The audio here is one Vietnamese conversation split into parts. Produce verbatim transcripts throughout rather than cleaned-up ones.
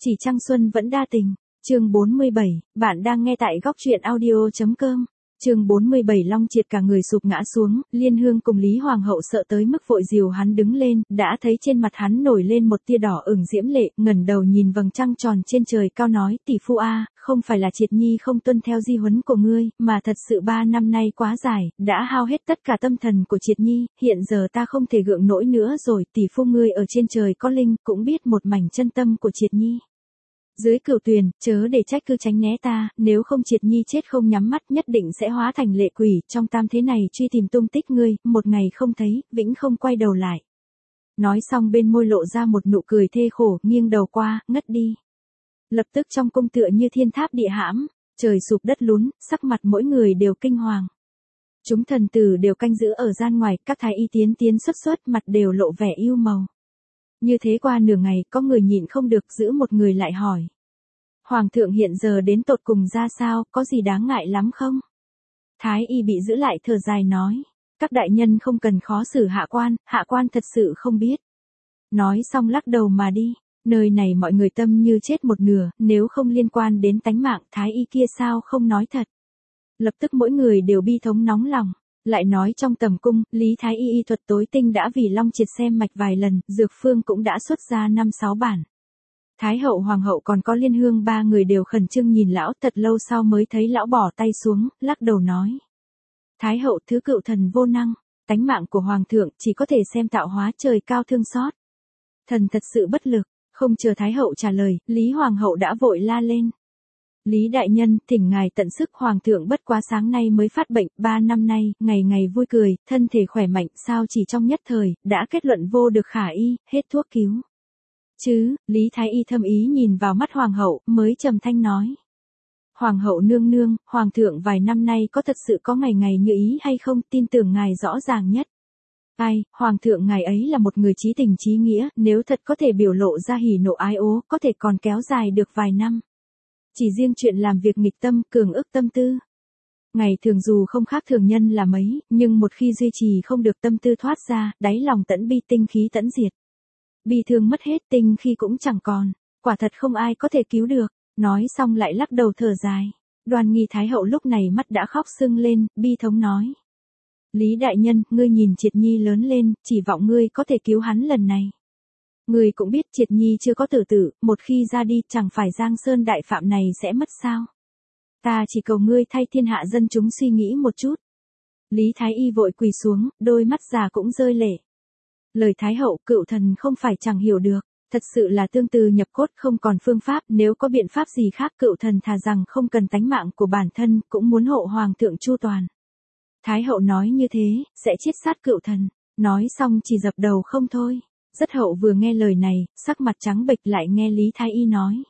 Chỉ Trăng Xuân vẫn đa tình. Chương bốn mươi bảy, bạn đang nghe tại góc truyện audio chấm com. Chương bốn mươi bảy Long Triệt cả người sụp ngã xuống, Liên Hương cùng Lý Hoàng hậu sợ tới mức vội dìu hắn đứng lên, đã thấy trên mặt hắn nổi lên một tia đỏ ửng diễm lệ, ngẩng đầu nhìn vầng trăng tròn trên trời cao nói, tỷ phu a, không phải là Triệt Nhi không tuân theo di huấn của ngươi, mà thật sự ba năm nay quá dài, đã hao hết tất cả tâm thần của Triệt Nhi, hiện giờ ta không thể gượng nổi nữa rồi, tỷ phu ngươi ở trên trời có linh, cũng biết một mảnh chân tâm của Triệt Nhi. Dưới cửu tuyền, chớ để trách cứ tránh né ta, nếu không Triệt Nhi chết không nhắm mắt nhất định sẽ hóa thành lệ quỷ, trong tam thế này truy tìm tung tích ngươi, một ngày không thấy, vĩnh không quay đầu lại. Nói xong bên môi lộ ra một nụ cười thê khổ, nghiêng đầu qua, ngất đi. Lập tức trong cung tựa như thiên tháp địa hãm, trời sụp đất lún, sắc mặt mỗi người đều kinh hoàng. Chúng thần tử đều canh giữ ở gian ngoài, các thái y tiến tiến xuất xuất, mặt đều lộ vẻ yêu màu. Như thế qua nửa ngày, có người nhịn không được giữ một người lại hỏi. Hoàng thượng hiện giờ đến tột cùng ra sao, có gì đáng ngại lắm không? Thái y bị giữ lại thở dài nói. Các đại nhân không cần khó xử hạ quan, hạ quan thật sự không biết. Nói xong lắc đầu mà đi. Nơi này mọi người tâm như chết một nửa, nếu không liên quan đến tánh mạng, thái y kia sao không nói thật. Lập tức mỗi người đều bi thống nóng lòng. Lại nói trong tầm cung, Lý Thái Y y thuật tối tinh đã vì Long Triệt xem mạch vài lần, dược phương cũng đã xuất ra năm sáu bản. Thái hậu hoàng hậu còn có Liên Hương ba người đều khẩn trương nhìn lão, thật lâu sau mới thấy lão bỏ tay xuống, lắc đầu nói. Thái hậu thứ cựu thần vô năng, tánh mạng của hoàng thượng chỉ có thể xem tạo hóa trời cao thương xót. Thần thật sự bất lực, không chờ Thái hậu trả lời, Lý hoàng hậu đã vội la lên. Lý đại nhân, thỉnh ngài tận sức, hoàng thượng bất quá sáng nay mới phát bệnh, ba năm nay, ngày ngày vui cười, thân thể khỏe mạnh, sao chỉ trong nhất thời, đã kết luận vô được khả y, hết thuốc cứu. Chứ, Lý Thái y thâm ý nhìn vào mắt hoàng hậu, mới trầm thanh nói. Hoàng hậu nương nương, hoàng thượng vài năm nay có thật sự có ngày ngày như ý hay không, tin tưởng ngài rõ ràng nhất. Ai, hoàng thượng ngài ấy là một người trí tình trí nghĩa, nếu thật có thể biểu lộ ra hỉ nộ ái ố, có thể còn kéo dài được vài năm. Chỉ riêng chuyện làm việc nghịch tâm, cường ức tâm tư. Ngày thường dù không khác thường nhân là mấy, nhưng một khi duy trì không được tâm tư thoát ra, đáy lòng tẫn bi tinh khí tẫn diệt. Bi thương mất hết tinh khi cũng chẳng còn, quả thật không ai có thể cứu được, nói xong lại lắc đầu thở dài. Đoan Nghi Thái hậu lúc này mắt đã khóc sưng lên, bi thống nói. Lý đại nhân, ngươi nhìn Triệt Nhi lớn lên, chỉ vọng ngươi có thể cứu hắn lần này. Người cũng biết Triệt Nhi chưa có tử tử, một khi ra đi chẳng phải Giang Sơn đại phạm này sẽ mất sao. Ta chỉ cầu ngươi thay thiên hạ dân chúng suy nghĩ một chút. Lý Thái y vội quỳ xuống, đôi mắt già cũng rơi lệ. Lời Thái hậu, cựu thần không phải chẳng hiểu được, thật sự là tương từ nhập cốt không còn phương pháp, nếu có biện pháp gì khác cựu thần thà rằng không cần tánh mạng của bản thân, cũng muốn hộ hoàng thượng chu toàn. Thái hậu nói như thế, sẽ chiết sát cựu thần, nói xong chỉ dập đầu không thôi. Rất hậu vừa nghe lời này, sắc mặt trắng bệch lại nghe Lý Thái y nói.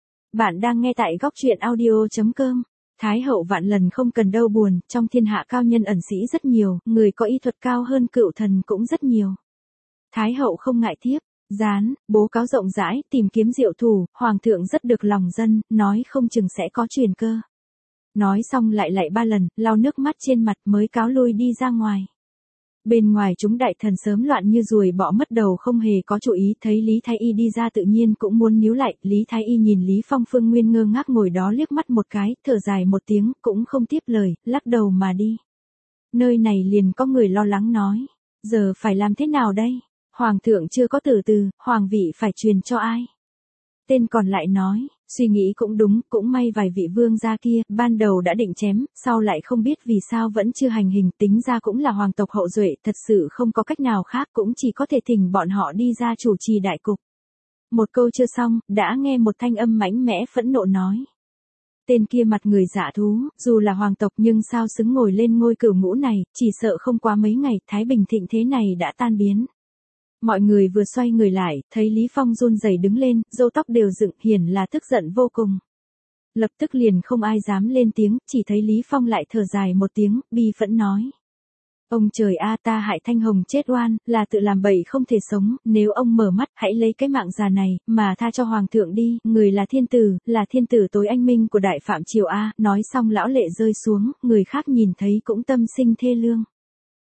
Bạn đang nghe tại góc truyện audio chấm com. Thái hậu vạn lần không cần đâu buồn, trong thiên hạ cao nhân ẩn sĩ rất nhiều, người có y thuật cao hơn cựu thần cũng rất nhiều. Thái hậu không ngại tiếp, gián, bố cáo rộng rãi, tìm kiếm diệu thủ, hoàng thượng rất được lòng dân, nói không chừng sẽ có truyền cơ. Nói xong lại lại ba lần, lau nước mắt trên mặt mới cáo lui đi ra ngoài. Bên ngoài chúng đại thần sớm loạn như ruồi bọ mất đầu không hề có chú ý, thấy Lý Thái y đi ra tự nhiên cũng muốn níu lại, Lý Thái y nhìn Lý Phong Phương Nguyên ngơ ngác ngồi đó liếc mắt một cái, thở dài một tiếng, cũng không tiếp lời, lắc đầu mà đi. Nơi này liền có người lo lắng nói, giờ phải làm thế nào đây? Hoàng thượng chưa có tử từ, hoàng vị phải truyền cho ai? Tên còn lại nói, suy nghĩ cũng đúng, cũng may vài vị vương gia kia, ban đầu đã định chém, sau lại không biết vì sao vẫn chưa hành hình, tính ra cũng là hoàng tộc hậu duệ, thật sự không có cách nào khác, cũng chỉ có thể thỉnh bọn họ đi ra chủ trì đại cục. Một câu chưa xong, đã nghe một thanh âm mãnh mẽ phẫn nộ nói. Tên kia mặt người dạ thú, dù là hoàng tộc nhưng sao xứng ngồi lên ngôi cửu ngũ này, chỉ sợ không quá mấy ngày, Thái Bình thịnh thế này đã tan biến. Mọi người vừa xoay người lại, thấy Lý Phong run rẩy đứng lên, râu tóc đều dựng, hiển là tức giận vô cùng. Lập tức liền không ai dám lên tiếng, chỉ thấy Lý Phong lại thở dài một tiếng, bi phẫn nói. Ông trời a, ta hại Thanh Hồng chết oan, là tự làm bậy không thể sống, nếu ông mở mắt, hãy lấy cái mạng già này, mà tha cho hoàng thượng đi, người là thiên tử, là thiên tử tối anh minh của đại phạm triều a. Nói xong lão lệ rơi xuống, người khác nhìn thấy cũng tâm sinh thê lương.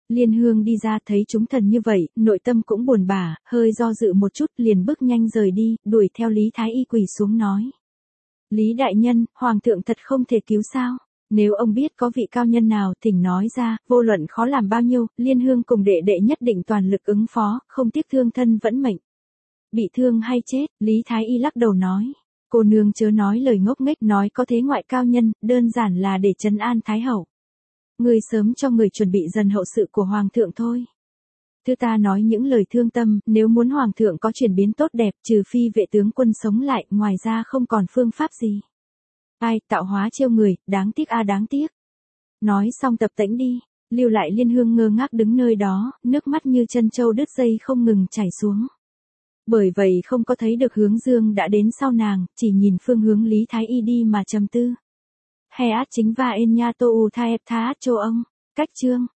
Liên Hương đi ra thấy chúng thần như vậy, nội tâm cũng buồn bã, hơi do dự một chút liền bước nhanh rời đi, đuổi theo Lý Thái Y quỳ xuống nói. Lý đại nhân, Hoàng thượng thật không thể cứu sao? Nếu ông biết có vị cao nhân nào thỉnh nói ra, vô luận khó làm bao nhiêu, Liên Hương cùng đệ đệ nhất định toàn lực ứng phó, không tiếc thương thân vẫn mệnh. Bị thương hay chết, Lý Thái Y lắc đầu nói. Cô nương chớ nói lời ngốc nghếch, nói có thế ngoại cao nhân, đơn giản là để trấn an Thái hậu. Người sớm cho người chuẩn bị dần hậu sự của Hoàng thượng thôi. Thứ ta nói những lời thương tâm, nếu muốn Hoàng thượng có chuyển biến tốt đẹp, trừ phi vệ tướng quân sống lại, ngoài ra không còn phương pháp gì. Ai, tạo hóa trêu người, đáng tiếc a à, đáng tiếc. Nói xong tập tễnh đi, lưu lại Liên Hương ngơ ngác đứng nơi đó, nước mắt như chân trâu đứt dây không ngừng chảy xuống. Bởi vậy không có thấy được hướng dương đã đến sau nàng, chỉ nhìn phương hướng Lý Thái Y đi mà trầm tư. He át chính và en nha tô u tha ép tha át chô ông, cách chương.